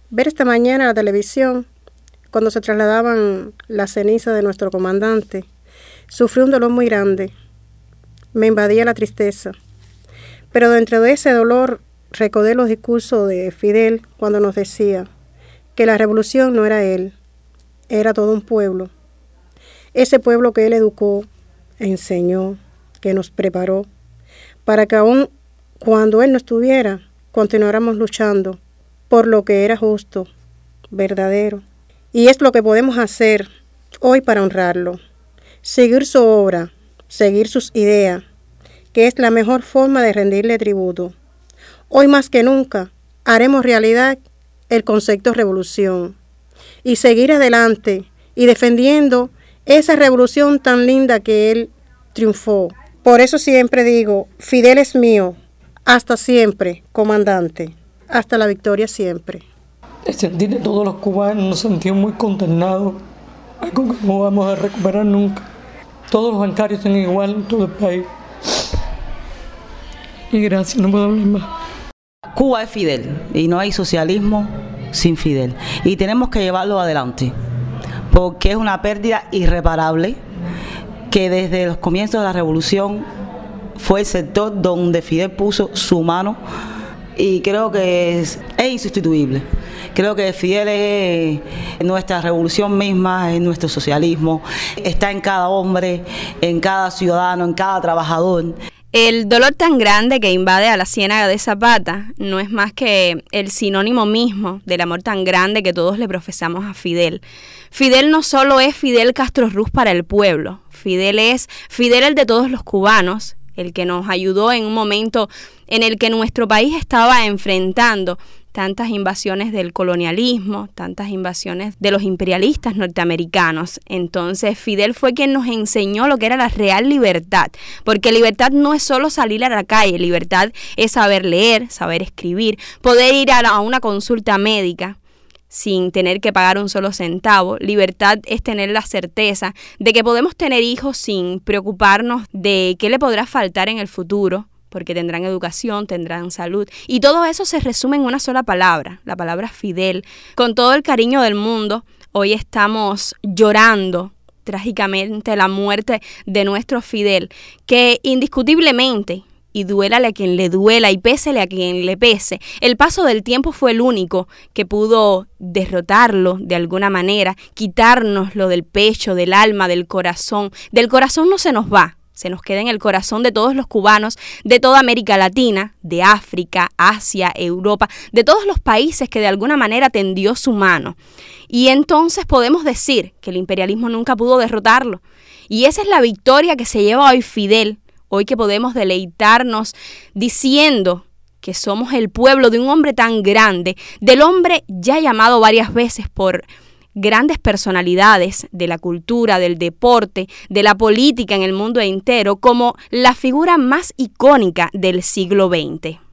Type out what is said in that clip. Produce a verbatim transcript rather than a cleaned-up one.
Ver esta mañana la televisión, cuando se trasladaban las cenizas de nuestro comandante, sufrí un dolor muy grande. Me invadía la tristeza. Pero dentro de ese dolor recordé los discursos de Fidel cuando nos decía que la revolución no era él, era todo un pueblo. Ese pueblo que él educó, enseñó, que nos preparó, para que aún cuando él no estuviera, continuáramos luchando por lo que era justo, verdadero. Y es lo que podemos hacer hoy para honrarlo. Seguir su obra, seguir sus ideas, que es la mejor forma de rendirle tributo. Hoy más que nunca haremos realidad el concepto revolución y seguir adelante y defendiendo esa revolución tan linda que él triunfó. Por eso siempre digo, Fidel es mío, hasta siempre, comandante. Hasta la victoria siempre. El sentir de todos los cubanos nos sentimos muy consternados, algo que no vamos a recuperar nunca. Todos los bancarios son igual en todo el país. Y gracias, no puedo hablar más. Cuba es Fidel y no hay socialismo sin Fidel. Y tenemos que llevarlo adelante, porque es una pérdida irreparable que desde los comienzos de la revolución fue el sector donde Fidel puso su mano. Y creo que es, es insustituible. Creo que Fidel es nuestra revolución misma, es nuestro socialismo. Está en cada hombre, en cada ciudadano, en cada trabajador. El dolor tan grande que invade a la ciénaga de Zapata no es más que el sinónimo mismo del amor tan grande que todos le profesamos a Fidel. Fidel no solo es Fidel Castro Ruz para el pueblo, Fidel es Fidel el de todos los cubanos, el que nos ayudó en un momento en el que nuestro país estaba enfrentando tantas invasiones del colonialismo, tantas invasiones de los imperialistas norteamericanos. Entonces Fidel fue quien nos enseñó lo que era la real libertad, porque libertad no es solo salir a la calle, libertad es saber leer, saber escribir, poder ir a una consulta médica sin tener que pagar un solo centavo. Libertad es tener la certeza de que podemos tener hijos sin preocuparnos de qué le podrá faltar en el futuro, porque tendrán educación, tendrán salud. Y todo eso se resume en una sola palabra, la palabra Fidel. Con todo el cariño del mundo, hoy estamos llorando trágicamente la muerte de nuestro Fidel, que indiscutiblemente, y duélale a quien le duela y pésele a quien le pese, el paso del tiempo fue el único que pudo derrotarlo de alguna manera, quitárnoslo del pecho, del alma, del corazón. Del corazón no se nos va. Se nos queda en el corazón de todos los cubanos, de toda América Latina, de África, Asia, Europa, de todos los países que de alguna manera tendió su mano. Y entonces podemos decir que el imperialismo nunca pudo derrotarlo. Y esa es la victoria que se lleva hoy Fidel, hoy que podemos deleitarnos diciendo que somos el pueblo de un hombre tan grande, del hombre ya llamado varias veces por grandes personalidades de la cultura, del deporte, de la política en el mundo entero, como la figura más icónica del siglo veinte.